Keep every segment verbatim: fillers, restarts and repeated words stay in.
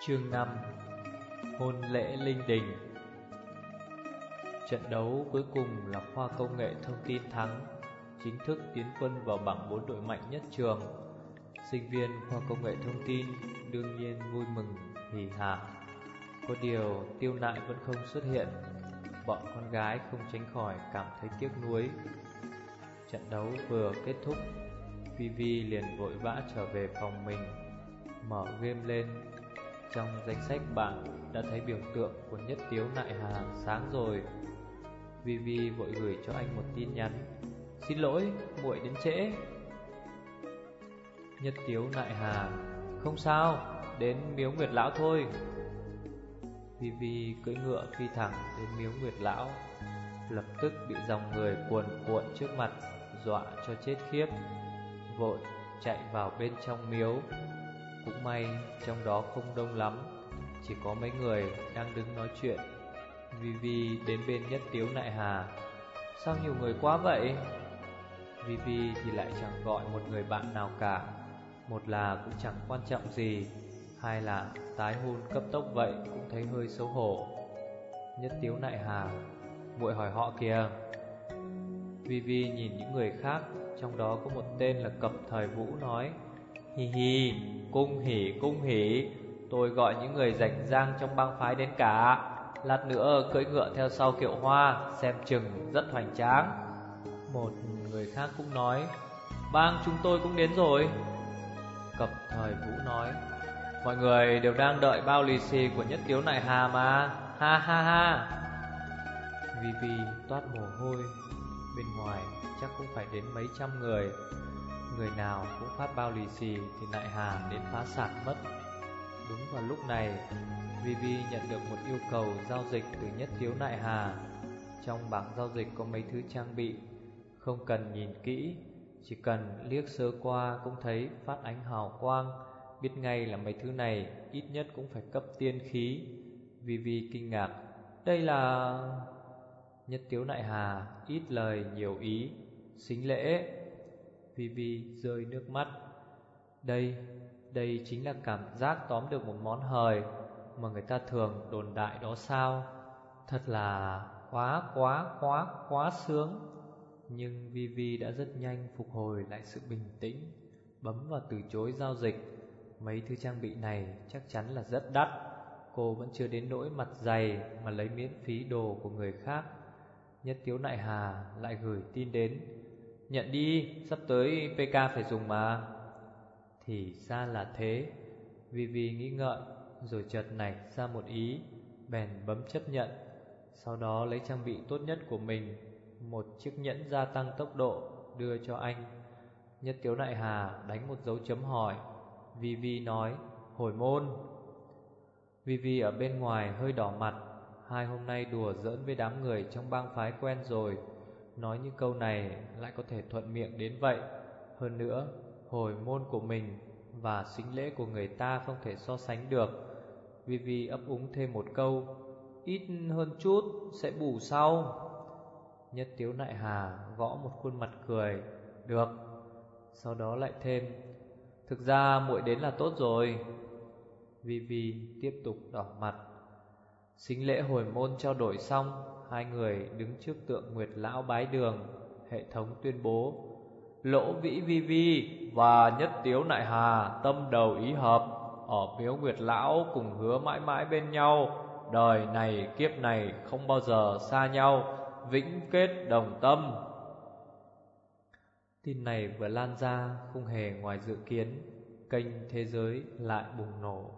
Chương năm. Hôn lễ linh đình. Trận đấu cuối cùng là khoa công nghệ thông tin thắng, chính thức tiến quân vào bảng bốn đội mạnh nhất trường. Sinh viên khoa công nghệ thông tin đương nhiên vui mừng hỉ hả. Có điều Tiêu Nại vẫn không xuất hiện. Bọn con gái không tránh khỏi cảm thấy tiếc nuối. Trận đấu vừa kết thúc, Vivi liền vội vã trở về phòng mình, mở game lên. Trong danh sách bạn đã thấy biểu tượng của Nhất Tiếu Nại Hà sáng rồi. Vivi vội gửi cho anh một tin nhắn: "Xin lỗi, muội đến trễ." Nhất Tiếu Nại Hà: "Không sao, đến Miếu Nguyệt Lão thôi." Vivi cưỡi ngựa phi thẳng đến Miếu Nguyệt Lão, lập tức bị dòng người cuồn cuộn trước mặt dọa cho chết khiếp, vội chạy vào bên trong miếu. Cũng may trong đó không đông lắm, chỉ có mấy người đang đứng nói chuyện. Vivi đến bên Nhất Tiếu Nại Hà: "Sao nhiều người quá vậy?" Vivi thì lại chẳng gọi một người bạn nào cả. Một là cũng chẳng quan trọng gì, hai là tái hôn cấp tốc vậy cũng thấy hơi xấu hổ. Nhất Tiếu Nại Hà: "Muội hỏi họ kìa." Vivi nhìn những người khác, trong đó có một tên là Cập Thời Vũ nói: "Hi hi, cung hỉ cung hỉ, tôi gọi những người rảnh rang trong bang phái đến cả. Lát nữa cưỡi ngựa theo sau Kiệu Hoa, xem chừng rất hoành tráng." Một người khác cũng nói: "Bang chúng tôi cũng đến rồi." Cập Thời Vũ nói: "Mọi người đều đang đợi bao lì xì của Nhất Tiếu Nại Hà mà, ha ha ha." Vivi toát mồ hôi. Bên ngoài chắc cũng phải đến mấy trăm người. Người nào cũng phát bao lì xì thì Nại Hà đến phá sản mất. Đúng vào lúc này, Vivi nhận được một yêu cầu giao dịch từ Nhất Tiếu Nại Hà. Trong bảng giao dịch có mấy thứ trang bị, không cần nhìn kỹ, chỉ cần liếc sơ qua cũng thấy phát ánh hào quang, biết ngay là mấy thứ này ít nhất cũng phải cấp tiên khí. Vivi kinh ngạc: "Đây là..." Nhất Tiếu Nại Hà ít lời nhiều ý: "Sính lễ." Vivi rơi nước mắt. Đây, đây chính là cảm giác tóm được một món hời mà người ta thường đồn đại đó sao? Thật là quá quá quá quá sướng. Nhưng Vivi đã rất nhanh phục hồi lại sự bình tĩnh, bấm vào từ chối giao dịch. Mấy thứ trang bị này chắc chắn là rất đắt. Cô vẫn chưa đến nỗi mặt dày mà lấy miễn phí đồ của người khác. Nhất Tiếu Nại Hà lại gửi tin đến: "Nhận đi, sắp tới pê ca phải dùng mà." Thì ra là thế. Vivi nghĩ ngợi rồi chợt nảy ra một ý, bèn bấm chấp nhận. Sau đó lấy trang bị tốt nhất của mình, một chiếc nhẫn gia tăng tốc độ, đưa cho anh. Nhất Tiếu Nại Hà đánh một dấu chấm hỏi. Vivi nói: "Hồi môn." Vivi ở bên ngoài hơi đỏ mặt. Hai hôm nay đùa giỡn với đám người trong bang phái quen rồi, nói những câu này lại có thể thuận miệng đến vậy. Hơn nữa, hồi môn của mình và sính lễ của người ta không thể so sánh được. Vivi ấp úng thêm một câu: "Ít hơn chút, sẽ bù sau." Nhất Tiếu Nại Hà gõ một khuôn mặt cười: "Được." Sau đó lại thêm: "Thực ra muội đến là tốt rồi." Vivi tiếp tục đỏ mặt. Sính lễ hồi môn trao đổi xong, hai người đứng trước tượng Nguyệt Lão bái đường. Hệ thống tuyên bố: "Lỗ Vĩ Vivi và Nhất Tiếu Nại Hà tâm đầu ý hợp, ở Miếu Nguyệt Lão cùng hứa mãi mãi bên nhau, đời này kiếp này không bao giờ xa nhau, vĩnh kết đồng tâm." Tin này vừa lan ra không hề ngoài dự kiến, kênh thế giới lại bùng nổ.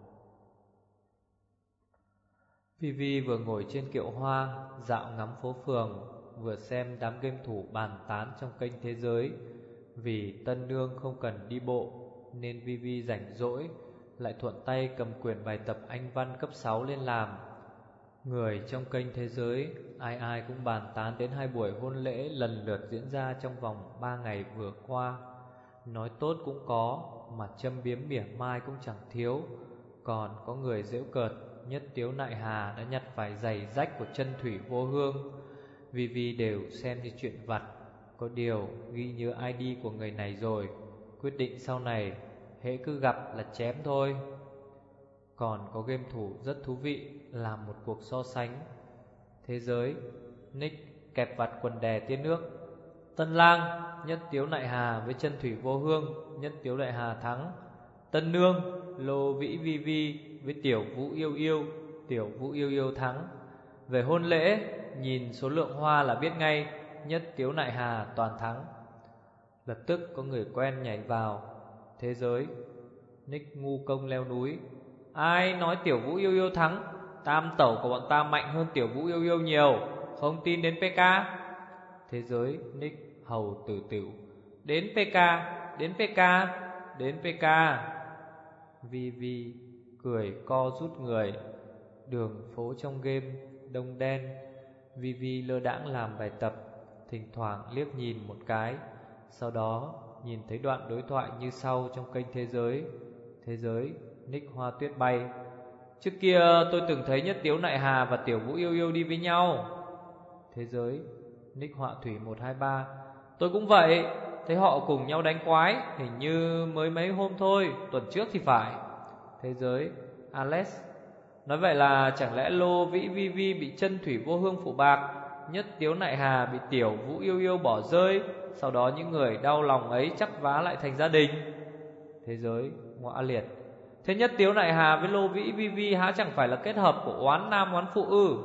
Vivi vừa ngồi trên kiệu hoa dạo ngắm phố phường, vừa xem đám game thủ bàn tán trong kênh thế giới. Vì tân nương không cần đi bộ nên Vivi rảnh rỗi lại thuận tay cầm quyển bài tập Anh văn cấp sáu lên làm. Người trong kênh thế giới ai ai cũng bàn tán đến hai buổi hôn lễ lần lượt diễn ra trong vòng ba ngày vừa qua. Nói tốt cũng có, mà châm biếm mỉa mai cũng chẳng thiếu. Còn có người giễu cợt Nhất Tiếu Nại Hà đã nhặt phải giày rách của chân thủy vô hương. Vivi đều xem như chuyện vặt. Có điều ghi nhớ i đê của người này rồi, quyết định sau này hễ cứ gặp là chém thôi. Còn có game thủ rất thú vị, làm một cuộc so sánh thế giới. Nick kẹp vặt quần đè tia nước. Tân Lang, Nhất Tiếu Nại Hà với Chân Thủy Vô Hương, Nhất Tiếu Nại Hà thắng. Tân Nương, Lô Vĩ Vi Vi với Tiểu Vũ Yêu Yêu, Tiểu Vũ Yêu Yêu thắng. Về hôn lễ, nhìn số lượng hoa là biết ngay, Nhất Tiếu Nại Hà toàn thắng. Lập tức có người quen nhảy vào. Thế giới. Nick ngu công leo núi. Ai nói Tiểu Vũ Yêu Yêu thắng? Tam tẩu của bọn ta mạnh hơn Tiểu Vũ Yêu Yêu nhiều, không tin đến pê ca. Thế giới. Nick hầu tử tửu. Đến pê ca, đến pê ca, đến pê ca. Vi Vi cười co rút người. Đường phố trong game đông đen. Vi Vi lơ đãng làm bài tập, thỉnh thoảng liếc nhìn một cái, sau đó nhìn thấy đoạn đối thoại như sau trong kênh Thế giới. Thế giới. Nick Hoa Tuyết Bay. Trước kia tôi từng thấy Nhất Tiếu Nại Hà và Tiểu Vũ Yêu Yêu đi với nhau. Thế giới. Nick Họa Thủy một hai ba. Tôi cũng vậy, thấy họ cùng nhau đánh quái, hình như mới mấy hôm thôi, tuần trước thì phải. Thế giới. Alex. Nói vậy là chẳng lẽ Lô Vĩ Vi Vi bị Chân Thủy Vô Hương phụ bạc, Nhất Tiếu Nại Hà bị Tiểu Vũ Yêu Yêu bỏ rơi, sau đó những người đau lòng ấy chắp vá lại thành gia đình. Thế giới. Ngọa Liệt. Thế Nhất Tiếu Nại Hà với Lô Vĩ Vi Vi há chẳng phải là kết hợp của oán nam oán phụ ư?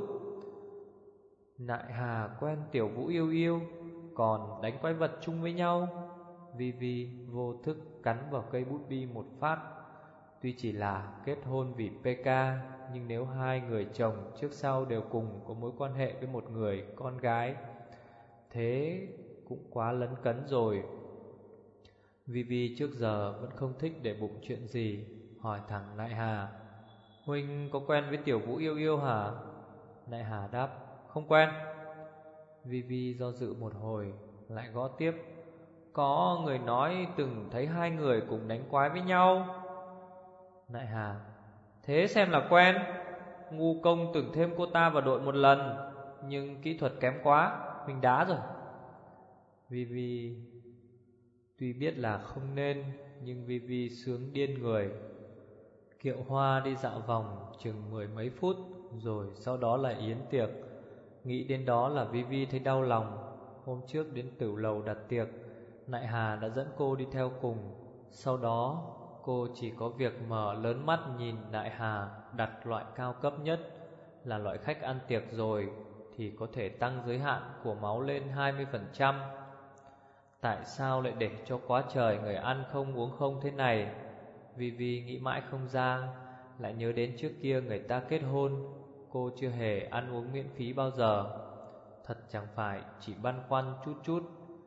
Nại Hà quen Tiểu Vũ Yêu Yêu, còn đánh quái vật chung với nhau. Vi Vi vô thức cắn vào cây bút bi một phát. Tuy chỉ là kết hôn vì pê ca, nhưng nếu hai người chồng trước sau đều cùng có mối quan hệ với một người con gái, thế cũng quá lấn cấn rồi. Vi Vi trước giờ vẫn không thích để bụng chuyện gì, hỏi thẳng Nại Hà. Huynh có quen với Tiểu Vũ Yêu Yêu hả? Nại Hà đáp. Không quen. Vi Vi do dự một hồi, lại gõ tiếp. Có người nói từng thấy hai người cùng đánh quái với nhau. Nại Hà. Thế xem là quen. Ngu công từng thêm cô ta vào đội một lần, nhưng kỹ thuật kém quá, mình đá rồi. Vi Vi. Tuy biết là không nên, nhưng Vi Vi sướng điên người. Kiệu hoa đi dạo vòng chừng mười mấy phút, rồi sau đó là yến tiệc. Nghĩ đến đó là Vi Vi thấy đau lòng. Hôm trước đến Tửu Lầu đặt tiệc, Nại Hà đã dẫn cô đi theo cùng. Sau đó cô chỉ có việc mở lớn mắt nhìn Nại Hà đặt loại cao cấp nhất, là loại khách ăn tiệc rồi thì có thể tăng giới hạn của máu lên hai mươi phần trăm. Tại sao lại để cho quá trời người ăn không uống không thế này? Vi Vi nghĩ mãi không ra, lại nhớ đến trước kia người ta kết hôn, cô chưa hề ăn uống miễn phí bao giờ. Thật chẳng phải chỉ băn khoăn chút chút.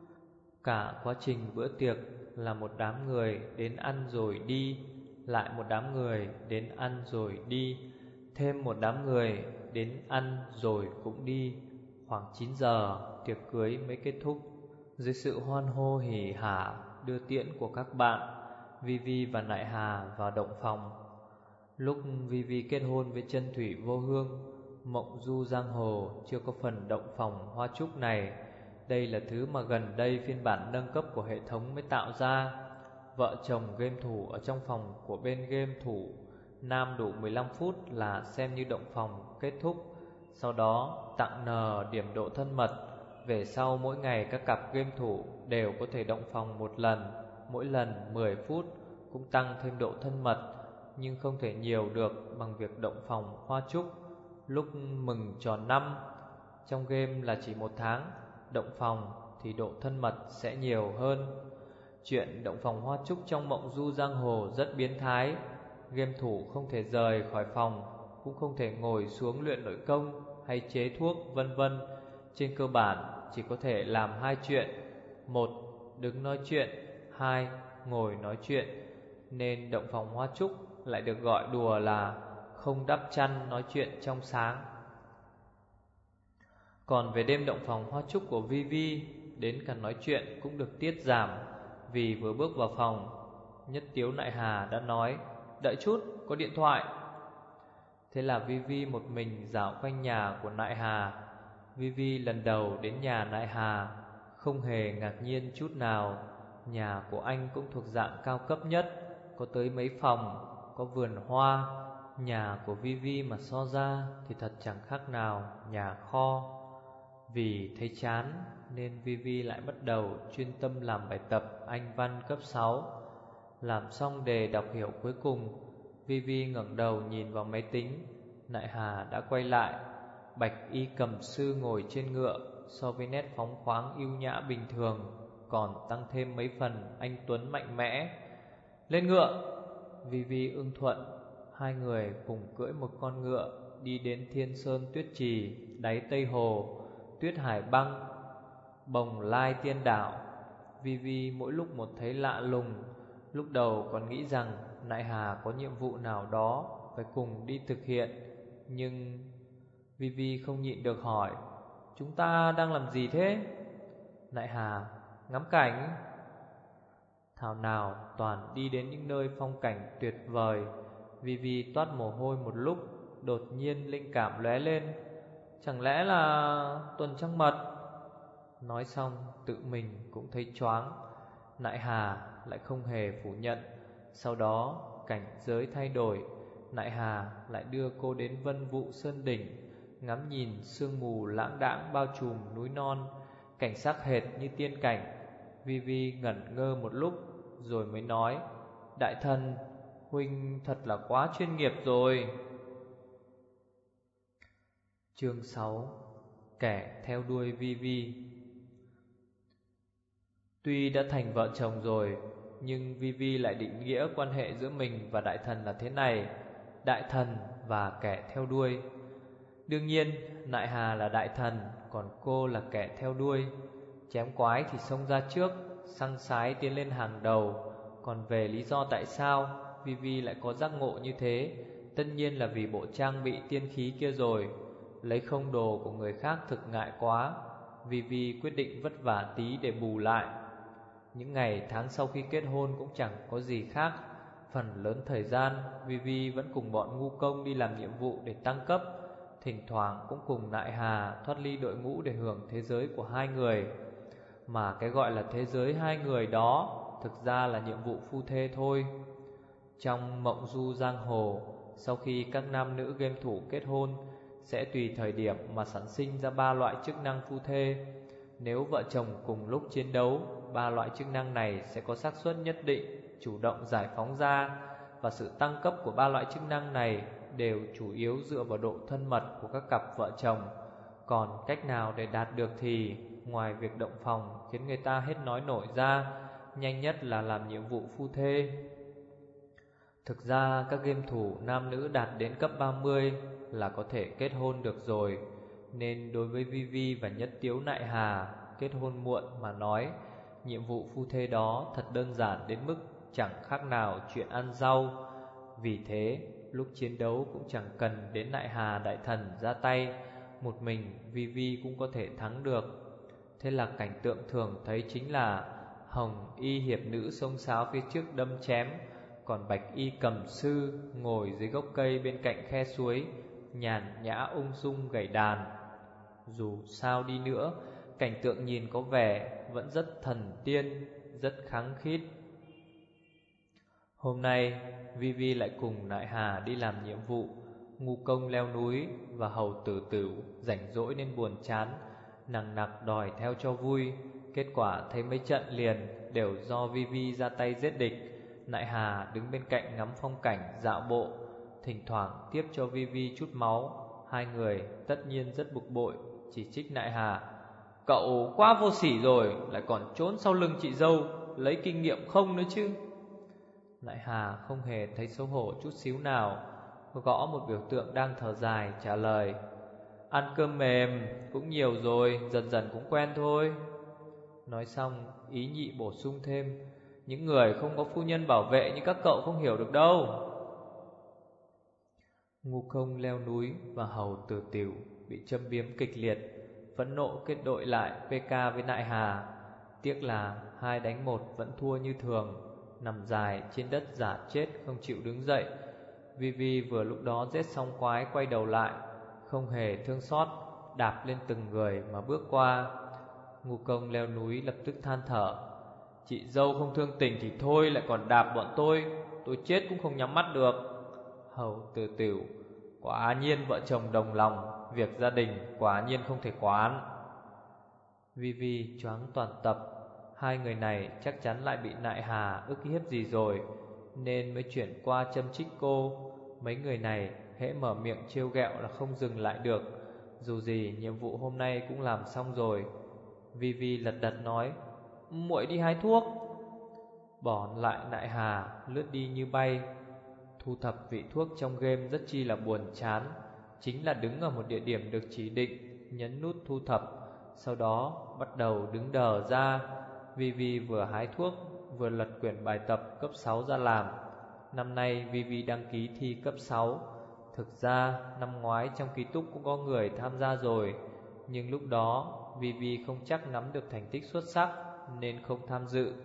Cả quá trình bữa tiệc là một đám người đến ăn rồi đi, lại một đám người đến ăn rồi đi, thêm một đám người đến ăn rồi cũng đi. Khoảng chín giờ tiệc cưới mới kết thúc. Dưới sự hoan hô hỉ hả đưa tiễn của các bạn, Vi Vi và Nại Hà vào động phòng. Lúc Vi Vi kết hôn với Chân Thủy Vô Hương, mộng du giang hồ chưa có phần động phòng hoa trúc này. Đây là thứ mà gần đây phiên bản nâng cấp của hệ thống mới tạo ra. Vợ chồng game thủ ở trong phòng của bên game thủ, nam đủ mười lăm phút là xem như động phòng kết thúc. Sau đó tặng nờ điểm độ thân mật. Về sau mỗi ngày các cặp game thủ đều có thể động phòng một lần, mỗi lần mười phút, cũng tăng thêm độ thân mật, nhưng không thể nhiều được bằng việc động phòng hoa trúc. Lúc mừng tròn năm trong game là chỉ một tháng, động phòng thì độ thân mật sẽ nhiều hơn. Chuyện động phòng hoa trúc trong mộng du giang hồ rất biến thái. Game thủ không thể rời khỏi phòng, cũng không thể ngồi xuống luyện nội công hay chế thuốc vân vân. Trên cơ bản chỉ có thể làm hai chuyện: một, đứng nói chuyện; hai, ngồi nói chuyện. Nên động phòng hoa trúc lại được gọi đùa là không đắp chăn nói chuyện trong sáng. Còn về đêm động phòng hoa trúc của Vi Vi, đến cả nói chuyện cũng được tiết giảm. Vì vừa bước vào phòng, Nhất Tiếu Nại Hà đã nói: đợi chút, có điện thoại. Thế là Vi Vi một mình dạo quanh nhà của Nại Hà. Vi Vi lần đầu đến nhà Nại Hà, không hề ngạc nhiên chút nào. Nhà của anh cũng thuộc dạng cao cấp nhất, có tới mấy phòng, có vườn hoa, nhà của Vi Vi mà so ra thì thật chẳng khác nào nhà kho. Vì thấy chán nên Vi Vi lại bắt đầu chuyên tâm làm bài tập Anh văn cấp sáu. Làm xong đề đọc hiểu cuối cùng, Vi Vi ngẩng đầu nhìn vào máy tính. Nại Hà đã quay lại. Bạch y cầm sư ngồi trên ngựa, so với nét phóng khoáng ưu nhã bình thường còn tăng thêm mấy phần anh tuấn mạnh mẽ. Lên ngựa! Vi Vi ưng thuận. Hai người cùng cưỡi một con ngựa đi đến Thiên Sơn Tuyết Trì, đáy Tây Hồ, Tuyết Hải Băng, Bồng Lai Tiên Đảo. Vi Vi mỗi lúc một thấy lạ lùng. Lúc đầu còn nghĩ rằng Nại Hà có nhiệm vụ nào đó phải cùng đi thực hiện, nhưng Vi Vi không nhịn được hỏi: chúng ta đang làm gì thế? Nại Hà: ngắm cảnh. Thảo nào toàn đi đến những nơi phong cảnh tuyệt vời. Vi Vi toát mồ hôi một lúc, đột nhiên linh cảm lóe lên: chẳng lẽ là tuần trăng mật? Nói xong tự mình cũng thấy choáng. Nại Hà lại không hề phủ nhận. Sau đó cảnh giới thay đổi, Nại Hà lại đưa cô đến Vân Vũ Sơn Đỉnh, ngắm nhìn sương mù lãng đãng bao trùm núi non, cảnh sắc hệt như tiên cảnh. Vi Vi ngẩn ngơ một lúc rồi mới nói: đại thần, huynh thật là quá chuyên nghiệp rồi. Chương sáu. Kẻ theo đuôi Vi Vi. Tuy đã thành vợ chồng rồi, nhưng Vi Vi lại định nghĩa quan hệ giữa mình và đại thần là thế này: đại thần và kẻ theo đuôi. Đương nhiên Nại Hà là đại thần, còn cô là kẻ theo đuôi. Chém quái thì xông ra trước, săng sái tiến lên hàng đầu. Còn về lý do tại sao Vi Vi lại có giác ngộ như thế, tất nhiên là vì bộ trang bị tiên khí kia rồi. Lấy không đồ của người khác thực ngại quá, Vi Vi quyết định vất vả tí để bù lại. Những ngày tháng sau khi kết hôn cũng chẳng có gì khác. Phần lớn thời gian Vi Vi vẫn cùng bọn ngu công đi làm nhiệm vụ để tăng cấp, thỉnh thoảng cũng cùng Nại Hà thoát ly đội ngũ để hưởng thế giới của hai người. Mà cái gọi là thế giới hai người đó thực ra là nhiệm vụ phu thê thôi. Trong mộng du giang hồ, sau khi các nam nữ game thủ kết hôn, sẽ tùy thời điểm mà sản sinh ra ba loại chức năng phu thê. Nếu vợ chồng cùng lúc chiến đấu, ba loại chức năng này sẽ có xác suất nhất định chủ động giải phóng ra, và sự tăng cấp của ba loại chức năng này đều chủ yếu dựa vào độ thân mật của các cặp vợ chồng. Còn cách nào để đạt được thì ngoài việc động phòng khiến người ta hết nói nổi ra, nhanh nhất là làm nhiệm vụ phu thê. Thực ra các game thủ nam nữ đạt đến cấp ba mươi là có thể kết hôn được rồi, nên đối với Vi Vi và Nhất Tiếu Nại Hà kết hôn muộn mà nói, nhiệm vụ phu thê đó thật đơn giản đến mức chẳng khác nào chuyện ăn rau. Vì thế lúc chiến đấu cũng chẳng cần đến Nại Hà đại thần ra tay, một mình Vi Vi cũng có thể thắng được. Thế là cảnh tượng thường thấy chính là hồng y hiệp nữ xông xáo phía trước đâm chém, còn bạch y cầm sư ngồi dưới gốc cây bên cạnh khe suối, nhàn nhã ung dung gảy đàn. Dù sao đi nữa, cảnh tượng nhìn có vẻ vẫn rất thần tiên, rất kháng khít. Hôm nay Vi Vi lại cùng Nại Hà đi làm nhiệm vụ ngu công leo núi, và hầu tử tử rảnh rỗi nên buồn chán, nằng nặc đòi theo cho vui. Kết quả thấy mấy trận liền đều do Vi Vi ra tay giết địch. Nại Hà đứng bên cạnh ngắm phong cảnh dạo bộ, thỉnh thoảng tiếp cho Vi Vi chút máu. Hai người tất nhiên rất bực bội, chỉ trích Nại Hà: cậu quá vô sỉ rồi, lại còn trốn sau lưng chị dâu, lấy kinh nghiệm không nữa chứ. Nại Hà không hề thấy xấu hổ chút xíu nào, gõ một biểu tượng đang thở dài trả lời: ăn cơm mềm cũng nhiều rồi, dần dần cũng quen thôi. Nói xong ý nhị bổ sung thêm: những người không có phu nhân bảo vệ như các cậu không hiểu được đâu. Ngu công leo núi và hầu tử tiểu bị châm biếm kịch liệt, phẫn nộ kết đội lại pê ca với Nại Hà. Tiếc là hai đánh một vẫn thua như thường, nằm dài trên đất giả chết không chịu đứng dậy. Vi Vi vừa lúc đó giết xong quái quay đầu lại, không hề thương xót, đạp lên từng người mà bước qua. Ngu công leo núi lập tức than thở: chị dâu không thương tình thì thôi, lại còn đạp bọn tôi, tôi chết cũng không nhắm mắt được. Hầu Tử Tửu, quả nhiên vợ chồng đồng lòng, việc gia đình quả nhiên không thể quán. Vi Vi choáng toàn tập, hai người này chắc chắn lại bị Nại Hà ức hiếp gì rồi, nên mới chuyển qua châm chích cô. Mấy người này hễ mở miệng trêu ghẹo là không dừng lại được. Dù gì nhiệm vụ hôm nay cũng làm xong rồi. Vi Vi lật đật nói, muội đi hái thuốc. Bỏ lại Nại Hà lướt đi như bay. Thu thập vị thuốc trong game rất chi là buồn chán. Chính là đứng ở một địa điểm được chỉ định, nhấn nút thu thập, sau đó bắt đầu đứng đờ ra. Vi Vi vừa hái thuốc vừa lật quyển bài tập cấp sáu ra làm. Năm nay Vi Vi đăng ký thi cấp sáu. Thực ra năm ngoái trong ký túc cũng có người tham gia rồi, nhưng lúc đó Vi Vi không chắc nắm được thành tích xuất sắc nên không tham dự.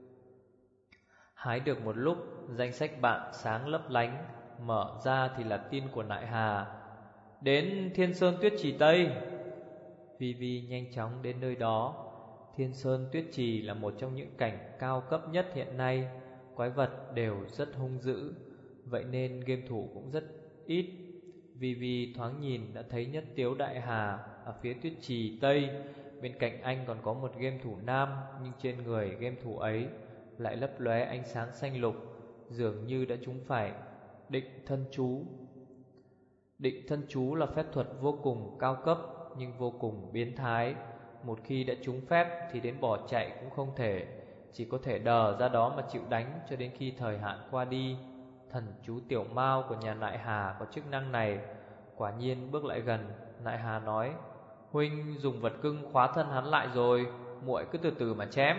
Hái được một lúc, danh sách bạn sáng lấp lánh, mở ra thì là tin của Nại Hà. Đến Thiên Sơn Tuyết Trì Tây. Vi Vi nhanh chóng đến nơi đó. Thiên Sơn Tuyết Trì là một trong những cảnh cao cấp nhất hiện nay. Quái vật đều rất hung dữ, vậy nên game thủ cũng rất ít. Vi Vi thoáng nhìn đã thấy Nhất Tiếu Đại Hà ở phía Tuyết Trì Tây. Bên cạnh anh còn có một game thủ nam, nhưng trên người game thủ ấy lại lấp lóe ánh sáng xanh lục, dường như đã trúng phải định thân chú. Định thân chú là phép thuật vô cùng cao cấp nhưng vô cùng biến thái. Một khi đã trúng phép thì đến bỏ chạy cũng không thể, chỉ có thể đờ ra đó mà chịu đánh cho đến khi thời hạn qua đi. Thần chú Tiểu Mao của nhà Nại Hà có chức năng này. Quả nhiên bước lại gần, Nại Hà nói, huynh dùng vật cưng khóa thân hắn lại rồi, muội cứ từ từ mà chém.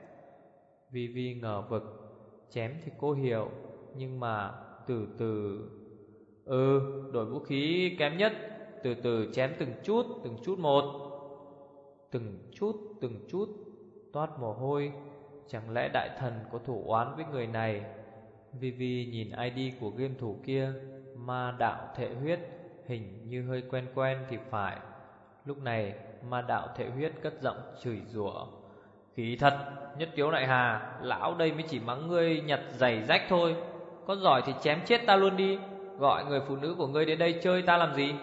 Vi Vi ngờ vực, chém thì cô hiểu, nhưng mà từ từ. Ừ, đổi vũ khí kém nhất, từ từ chém từng chút, từng chút một. Từng chút, từng chút, toát mồ hôi. Chẳng lẽ đại thần có thủ oán với người này? Vi Vi nhìn i đê của game thủ kia, Ma Đạo Thệ Huyết, hình như hơi quen quen thì phải. Lúc này Ma Đạo Thệ Huyết cất giọng chửi rủa, khí thật, Nhất Tiếu Đại Hà, lão đây mới chỉ mắng ngươi nhặt giày rách thôi. Có giỏi thì chém chết ta luôn đi, gọi người phụ nữ của ngươi đến đây chơi ta làm gì?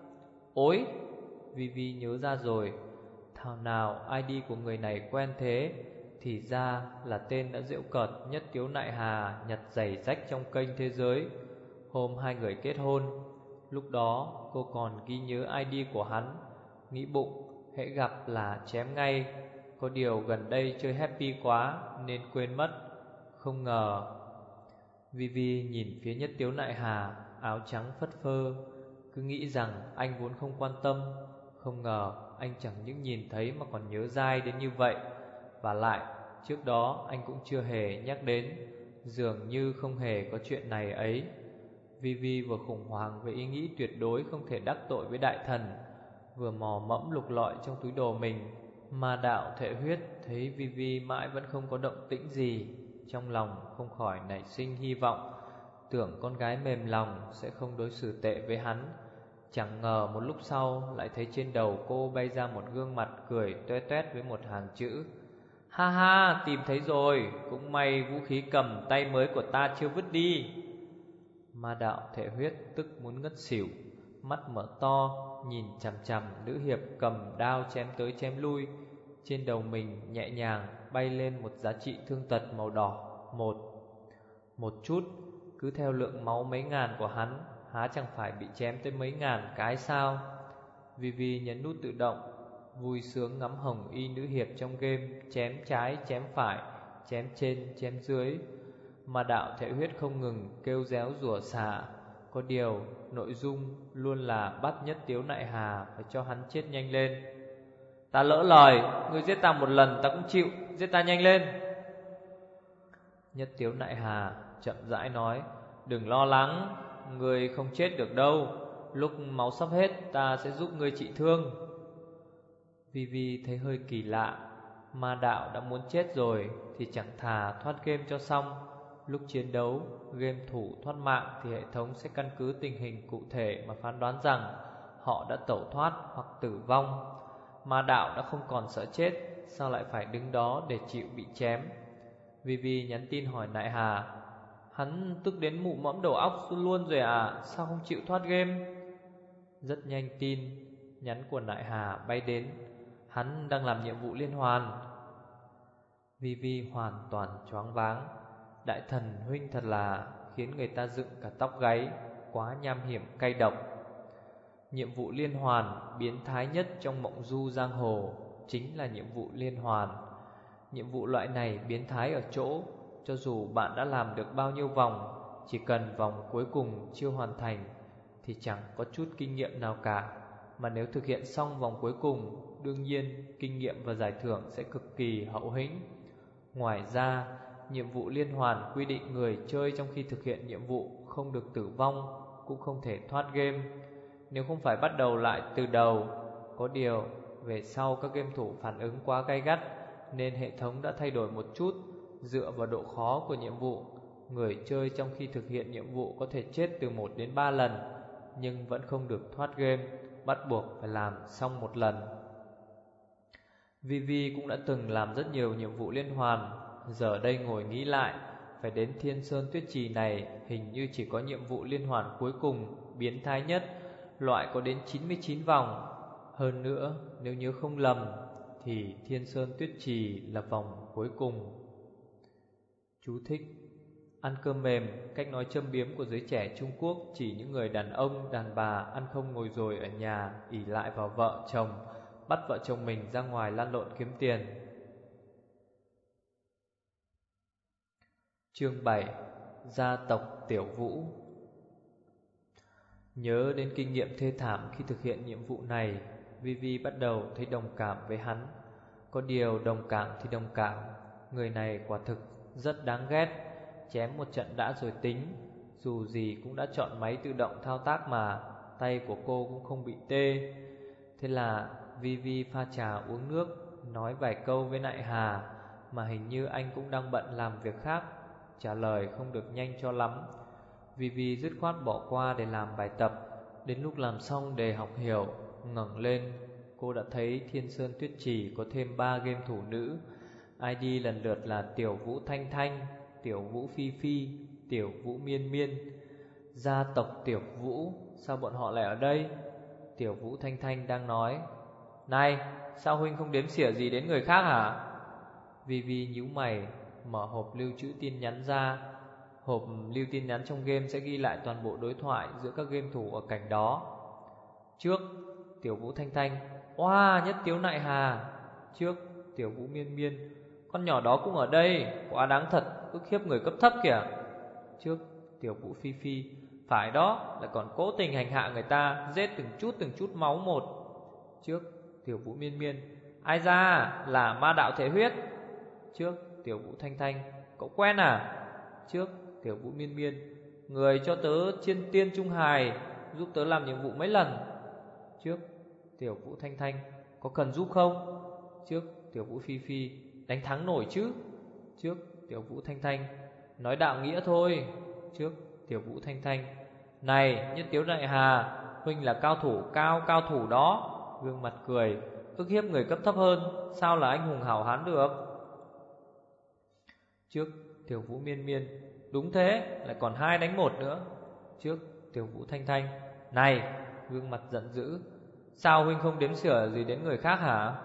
Ôi, Vi Vi nhớ ra rồi, thảo nào i đê của người này quen thế. Thì ra là tên đã giễu cợt Nhất Tiếu Nại Hà nhặt giày rách trong kênh thế giới hôm hai người kết hôn. Lúc đó cô còn ghi nhớ i đê của hắn, nghĩ bụng hễ gặp là chém ngay. Có điều gần đây chơi happy quá nên quên mất. Không ngờ. Vi Vi nhìn phía Nhất Tiếu Nại Hà, áo trắng phất phơ, cứ nghĩ rằng anh vốn không quan tâm. Không ngờ anh chẳng những nhìn thấy mà còn nhớ dai đến như vậy. Và lại trước đó anh cũng chưa hề nhắc đến, dường như không hề có chuyện này ấy. Vi Vi vừa khủng hoảng về ý nghĩ tuyệt đối không thể đắc tội với đại thần, vừa mò mẫm lục lọi trong túi đồ mình. Ma Đạo Thệ Huyết thấy Vi Vi mãi vẫn không có động tĩnh gì, trong lòng không khỏi nảy sinh hy vọng, tưởng con gái mềm lòng sẽ không đối xử tệ với hắn. Chẳng ngờ một lúc sau lại thấy trên đầu cô bay ra một gương mặt cười toe toét với một hàng chữ: ha ha, tìm thấy rồi, cũng may vũ khí cầm tay mới của ta chưa vứt đi. Ma Đạo Thệ Huyết tức muốn ngất xỉu, mắt mở to nhìn chằm chằm nữ hiệp cầm đao chém tới chém lui. Trên đầu mình nhẹ nhàng bay lên một giá trị thương tật màu đỏ. Một Một chút, cứ theo lượng máu mấy ngàn của hắn, há chẳng phải bị chém tới mấy ngàn cái sao? Vi Vi nhấn nút tự động, vui sướng ngắm hồng y nữ hiệp trong game chém trái chém phải, chém trên chém dưới. Mà Đạo Thệ Huyết không ngừng kêu réo rủa xả. Có điều nội dung luôn là bắt Nhất Tiếu Nại Hà phải cho hắn chết nhanh lên. Ta lỡ lời, ngươi giết ta một lần ta cũng chịu, giết ta nhanh lên. Nhất Tiếu Nại Hà chậm rãi nói, đừng lo lắng, ngươi không chết được đâu. Lúc máu sắp hết ta sẽ giúp ngươi trị thương. Vi Vi thấy hơi kỳ lạ, Ma Đạo đã muốn chết rồi thì chẳng thà thoát game cho xong. Lúc chiến đấu, game thủ thoát mạng thì hệ thống sẽ căn cứ tình hình cụ thể mà phán đoán rằng họ đã tẩu thoát hoặc tử vong. Ma Đạo đã không còn sợ chết, sao lại phải đứng đó để chịu bị chém? Vi Vi nhắn tin hỏi Nại Hà, Hắn tức đến mụ mõm đầu óc luôn rồi à? Sao không chịu thoát game? Rất nhanh tin nhắn của Nại Hà bay đến. Hắn đang làm nhiệm vụ liên hoàn. Vi Vi hoàn toàn choáng váng. Đại thần huynh thật là khiến người ta dựng cả tóc gáy. Quá nham hiểm cay độc. Nhiệm vụ liên hoàn biến thái nhất trong mộng du giang hồ chính là nhiệm vụ liên hoàn. Nhiệm vụ loại này biến thái ở chỗ, cho dù bạn đã làm được bao nhiêu vòng, chỉ cần vòng cuối cùng chưa hoàn thành thì chẳng có chút kinh nghiệm nào cả. Mà nếu thực hiện xong vòng cuối cùng, đương nhiên kinh nghiệm và giải thưởng sẽ cực kỳ hậu hĩnh. Ngoài ra, nhiệm vụ liên hoàn quy định người chơi trong khi thực hiện nhiệm vụ không được tử vong, cũng không thể thoát game. Nếu không phải bắt đầu lại từ đầu. Có điều, về sau các game thủ phản ứng quá gay gắt nên hệ thống đã thay đổi một chút. Dựa vào độ khó của nhiệm vụ, người chơi trong khi thực hiện nhiệm vụ có thể chết từ một đến ba lần, nhưng vẫn không được thoát game, bắt buộc phải làm xong một lần. Vivi cũng đã từng làm rất nhiều nhiệm vụ liên hoàn. Giờ đây ngồi nghĩ lại, phải đến Thiên Sơn Tuyết Trì này hình như chỉ có nhiệm vụ liên hoàn cuối cùng biến thái nhất, loại có đến chín mươi chín vòng. Hơn nữa, nếu nhớ không lầm thì Thiên Sơn Tuyết Trì là vòng cuối cùng. Chú thích: ăn cơm mềm, cách nói châm biếm của giới trẻ Trung Quốc chỉ những người đàn ông, đàn bà ăn không ngồi rồi ở nhà, ỷ lại vào vợ chồng, bắt vợ chồng mình ra ngoài lăn lộn kiếm tiền. Chương bảy: Gia tộc Tiểu Vũ. Nhớ đến kinh nghiệm thê thảm khi thực hiện nhiệm vụ này, Vivi bắt đầu thấy đồng cảm với hắn. Có điều đồng cảm thì đồng cảm, người này quả thực rất đáng ghét. Chém một trận đã rồi tính. Dù gì cũng đã chọn máy tự động thao tác mà, tay của cô cũng không bị tê. Thế là Vivi pha trà uống nước, nói vài câu với Nại Hà, mà hình như anh cũng đang bận làm việc khác, trả lời không được nhanh cho lắm. Vivi dứt khoát bỏ qua để làm bài tập. Đến lúc làm xong đề học hiểu, ngẩng lên, cô đã thấy Thiên Sơn Tuyết Trì có thêm ba game thủ nữ. i đê lần lượt là Tiểu Vũ Thanh Thanh, Tiểu Vũ Phi Phi, Tiểu Vũ Miên Miên. Gia tộc Tiểu Vũ, sao bọn họ lại ở đây? Tiểu Vũ Thanh Thanh đang nói: này, sao huynh không đếm xỉa gì đến người khác hả? Vivi nhíu mày, mở hộp lưu trữ tin nhắn ra. Hộp lưu tin nhắn trong game sẽ ghi lại toàn bộ đối thoại giữa các game thủ ở cảnh đó. Trước, Tiểu Vũ Thanh Thanh: oa, nhất tiếu Nại Hà. Trước, Tiểu Vũ Miên Miên: con nhỏ đó cũng ở đây, quá đáng thật, ức hiếp người cấp thấp kìa. Trước, Tiểu Vũ Phi Phi: phải đó, lại còn cố tình hành hạ người ta, giết từng chút từng chút máu một. Trước, Tiểu Vũ Miên Miên: ai ra, là ma đạo thể huyết. Trước, Tiểu Vũ Thanh Thanh: cậu quen à? Trước, Tiểu Vũ Miên Miên: người cho tớ chiên tiên trung hài, giúp tớ làm nhiệm vụ mấy lần. Trước, Tiểu Vũ Thanh Thanh: có cần giúp không? Trước, Tiểu Vũ Phi Phi: đánh thắng nổi chứ. Trước, Tiểu Vũ Thanh Thanh: nói đạo nghĩa thôi. Trước, Tiểu Vũ Thanh Thanh: này, nhất tiếu Nại Hà, huynh là cao thủ cao cao thủ đó. Gương mặt cười: ức hiếp người cấp thấp hơn, sao là anh hùng hảo hán được? Trước, Tiểu Vũ Miên Miên: đúng thế, lại còn hai đánh một nữa. Trước, Tiểu Vũ Thanh Thanh: này, gương mặt giận dữ, sao huynh không đếm xỉa gì đến người khác hả?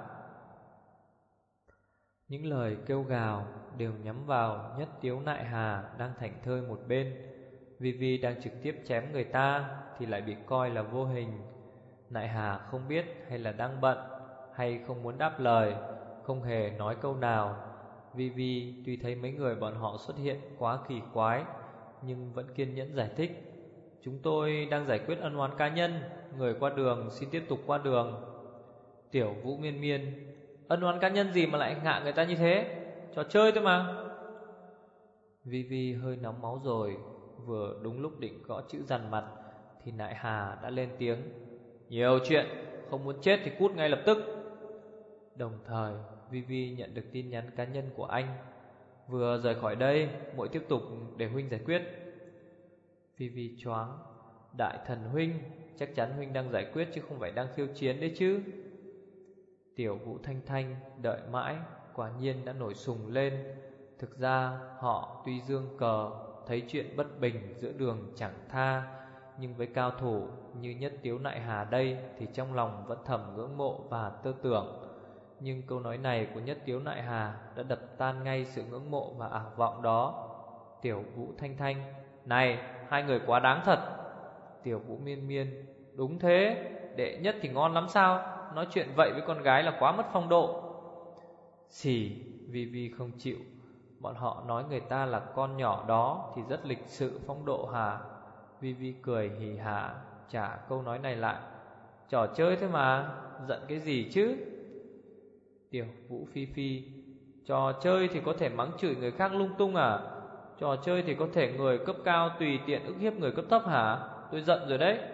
Những lời kêu gào đều nhắm vào nhất tiếu Nại Hà đang thảnh thơi một bên. Vivi đang trực tiếp chém người ta thì lại bị coi là vô hình. Nại Hà không biết hay là đang bận, hay không muốn đáp lời, không hề nói câu nào. Vivi tuy thấy mấy người bọn họ xuất hiện quá kỳ quái, nhưng vẫn kiên nhẫn giải thích: chúng tôi đang giải quyết ân oán cá nhân, người qua đường xin tiếp tục qua đường. Tiểu Vũ Miên Miên: ân oán cá nhân gì mà lại ngạ người ta như thế? Trò chơi thôi mà. Vivi hơi nóng máu rồi, vừa đúng lúc định gõ chữ dằn mặt thì Nại Hà đã lên tiếng: nhiều chuyện, không muốn chết thì cút ngay lập tức. Đồng thời Vivi nhận được tin nhắn cá nhân của anh: vừa rời khỏi đây, muội tiếp tục để huynh giải quyết. Vivi choáng: đại thần huynh, chắc chắn huynh đang giải quyết chứ không phải đang khiêu chiến đấy chứ. Tiểu Vũ Thanh Thanh đợi mãi, quả nhiên đã nổi sùng lên. Thực ra họ tuy dương cờ thấy chuyện bất bình giữa đường chẳng tha. Nhưng với cao thủ như Nhất Tiếu Nại Hà đây thì trong lòng vẫn thầm ngưỡng mộ và tơ tưởng. Nhưng câu nói này của Nhất Tiếu Nại Hà đã đập tan ngay sự ngưỡng mộ và ảo vọng đó. Tiểu Vũ Thanh Thanh: Này, hai người quá đáng thật. Tiểu Vũ Miên Miên: Đúng thế, đệ nhất thì ngon lắm sao? Nói chuyện vậy với con gái là quá mất phong độ. Xì, Vi Vi không chịu. Bọn họ nói người ta là con nhỏ đó thì rất lịch sự phong độ hả? Vi Vi cười hì hả trả câu nói này lại: Trò chơi thế mà, giận cái gì chứ? Tiểu Vũ Phi Phi: Trò chơi thì có thể mắng chửi người khác lung tung à? Trò chơi thì có thể người cấp cao tùy tiện ức hiếp người cấp thấp hả? Tôi giận rồi đấy.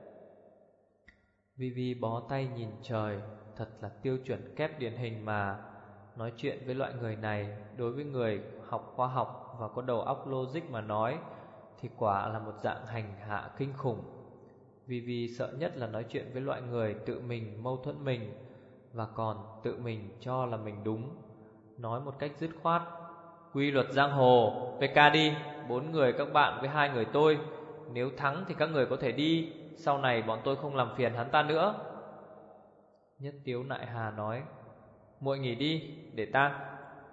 Vi Vi bó tay nhìn trời, thật là tiêu chuẩn kép điển hình mà. Nói chuyện với loại người này, đối với người học khoa học và có đầu óc logic mà nói thì quả là một dạng hành hạ kinh khủng. Vi Vi sợ nhất là nói chuyện với loại người tự mình mâu thuẫn mình và còn tự mình cho là mình đúng. Nói một cách dứt khoát: Quy luật giang hồ, pê ca đi, bốn người các bạn với hai người tôi. Nếu thắng thì các người có thể đi, sau này bọn tôi không làm phiền hắn ta nữa. Nhất Tiếu Nại Hà nói: Muội nghỉ đi, để ta.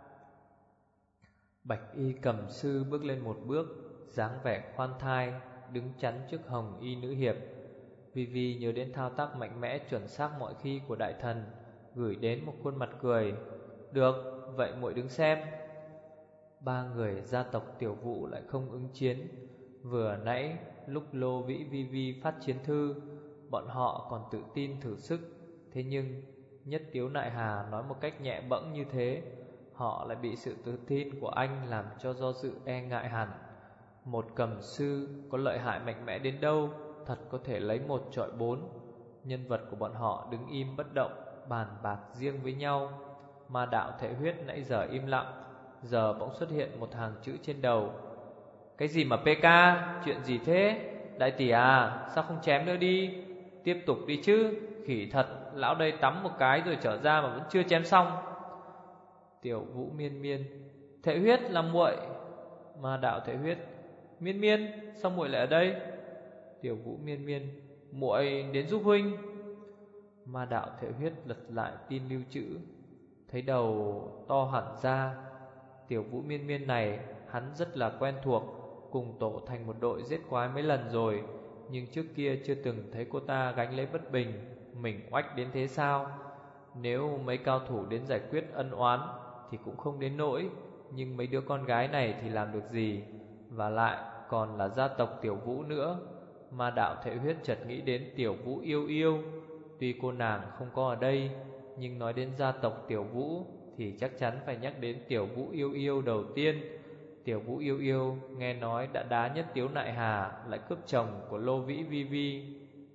Bạch y cầm sư bước lên một bước, dáng vẻ khoan thai, đứng chắn trước hồng y nữ hiệp. Vi Vi nhớ đến thao tác mạnh mẽ chuẩn xác mọi khi của đại thần, gửi đến một khuôn mặt cười: Được, vậy muội đứng xem. Ba người gia tộc Tiểu Vũ lại không ứng chiến. Vừa nãy lúc Lô Vĩ Vi Vi phát chiến thư, bọn họ còn tự tin thử sức. Thế nhưng Nhất Tiếu Nại Hà nói một cách nhẹ bẫng như thế, họ lại bị sự tự tin của anh làm cho do dự e ngại hẳn. Một cầm sư có lợi hại mạnh mẽ đến đâu, thật có thể lấy một chọi bốn. Nhân vật của bọn họ đứng im bất động, bàn bạc riêng với nhau. Ma đạo Thể Huyết nãy giờ im lặng, giờ bỗng xuất hiện một hàng chữ trên đầu: Cái gì mà pê ca? Chuyện gì thế? Đại tỷ à, sao không chém nữa đi? Tiếp tục đi chứ. Khỉ thật, lão đây tắm một cái rồi trở ra mà vẫn chưa chém xong. Tiểu Vũ Miên Miên: Thể Huyết là muội. Ma đạo Thể Huyết: Miên Miên, sao muội lại ở đây? Tiểu Vũ Miên Miên: Muội đến giúp huynh. Ma đạo Thể Huyết lật lại tin lưu trữ, thấy đầu to hẳn ra. Tiểu Vũ Miên Miên này hắn rất là quen thuộc, cùng tổ thành một đội giết quái mấy lần rồi, nhưng trước kia chưa từng thấy cô ta gánh lấy bất bình. Mình oách đến thế sao? Nếu mấy cao thủ đến giải quyết ân oán thì cũng không đến nỗi, nhưng mấy đứa con gái này thì làm được gì? Và lại còn là gia tộc Tiểu Vũ nữa. Ma đạo Thể Huyết chợt nghĩ đến Tiểu Vũ Yêu Yêu. Tuy cô nàng không có ở đây, nhưng nói đến gia tộc Tiểu Vũ thì chắc chắn phải nhắc đến Tiểu Vũ Yêu Yêu đầu tiên. Tiểu Vũ Yêu Yêu nghe nói đã đá Nhất Tiếu Nại Hà, lại cướp chồng của Lô Vĩ Vi Vi.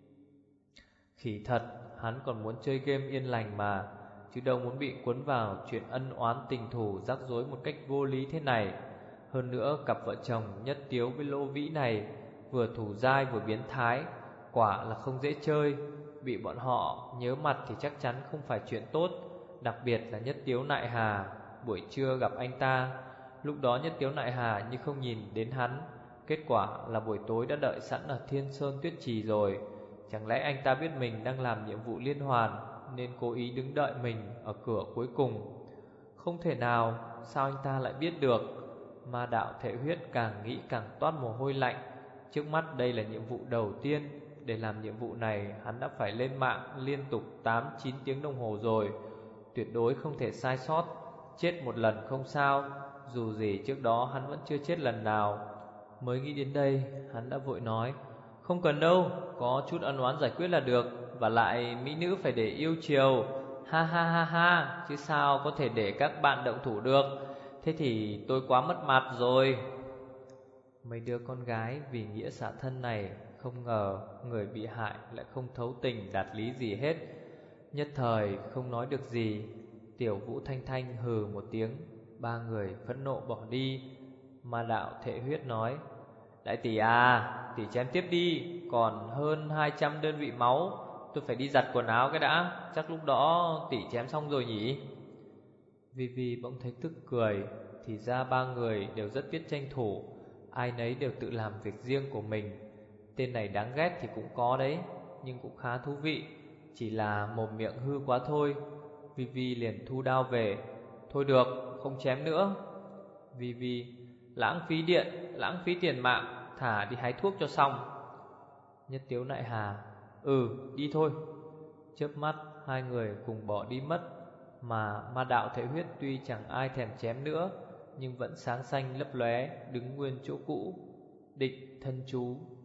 Khỉ thật, hắn còn muốn chơi game yên lành mà, chứ đâu muốn bị cuốn vào chuyện ân oán tình thù rắc rối một cách vô lý thế này. Hơn nữa cặp vợ chồng Nhất Tiếu với Lô Vĩ này vừa thủ dai vừa biến thái, quả là không dễ chơi. Bị bọn họ nhớ mặt thì chắc chắn không phải chuyện tốt. Đặc biệt là Nhất Tiếu Nại Hà. Buổi trưa gặp anh ta, lúc đó Nhất Tiếu Nại Hà như không nhìn đến hắn. Kết quả là buổi tối đã đợi sẵn ở Thiên Sơn Tuyết Trì rồi. Chẳng lẽ anh ta biết mình đang làm nhiệm vụ liên hoàn nên cố ý đứng đợi mình ở cửa cuối cùng? Không thể nào, sao anh ta lại biết được? Ma đạo Thể Huyết càng nghĩ càng toát mồ hôi lạnh. Trước mắt đây là nhiệm vụ đầu tiên. Để làm nhiệm vụ này hắn đã phải lên mạng liên tục tám chín tiếng đồng hồ rồi. Tuyệt đối không thể sai sót. Chết một lần không sao, dù gì trước đó hắn vẫn chưa chết lần nào. Mới nghĩ đến đây, hắn đã vội nói: Không cần đâu, có chút ân oán giải quyết là được. Và lại mỹ nữ phải để yêu chiều. Ha ha ha ha, chứ sao có thể để các bạn động thủ được. Thế thì tôi quá mất mặt rồi. Mấy đứa con gái vì nghĩa xả thân này, không ngờ người bị hại lại không thấu tình đạt lý gì hết. Nhất thời không nói được gì. Tiểu Vũ Thanh Thanh hừ một tiếng, ba người phẫn nộ bỏ đi. Ma đạo Thể Huyết nói: Đại tỷ à, tỷ chém tiếp đi, còn hơn hai trăm đơn vị máu. Tôi phải đi giặt quần áo cái đã, chắc lúc đó tỷ chém xong rồi nhỉ. Vi Vi bỗng thấy tức cười. Thì ra ba người đều rất biết tranh thủ. ai nấy đều tự làm việc riêng của mình. Tên này đáng ghét thì cũng có đấy, nhưng cũng khá thú vị. Chỉ là mồm miệng hư quá thôi. Vi Vi liền thu đao về. Thôi được, không chém nữa. Vi Vi: lãng phí điện, lãng phí tiền mạng, thả đi hái thuốc cho xong. Nhất Tiếu Nại Hà: ừ, đi thôi. Chớp mắt hai người cùng bỏ đi mất. Mà ma đạo thể huyết tuy chẳng ai thèm chém nữa, nhưng vẫn sáng xanh lấp lóe, đứng nguyên chỗ cũ, định thân chú.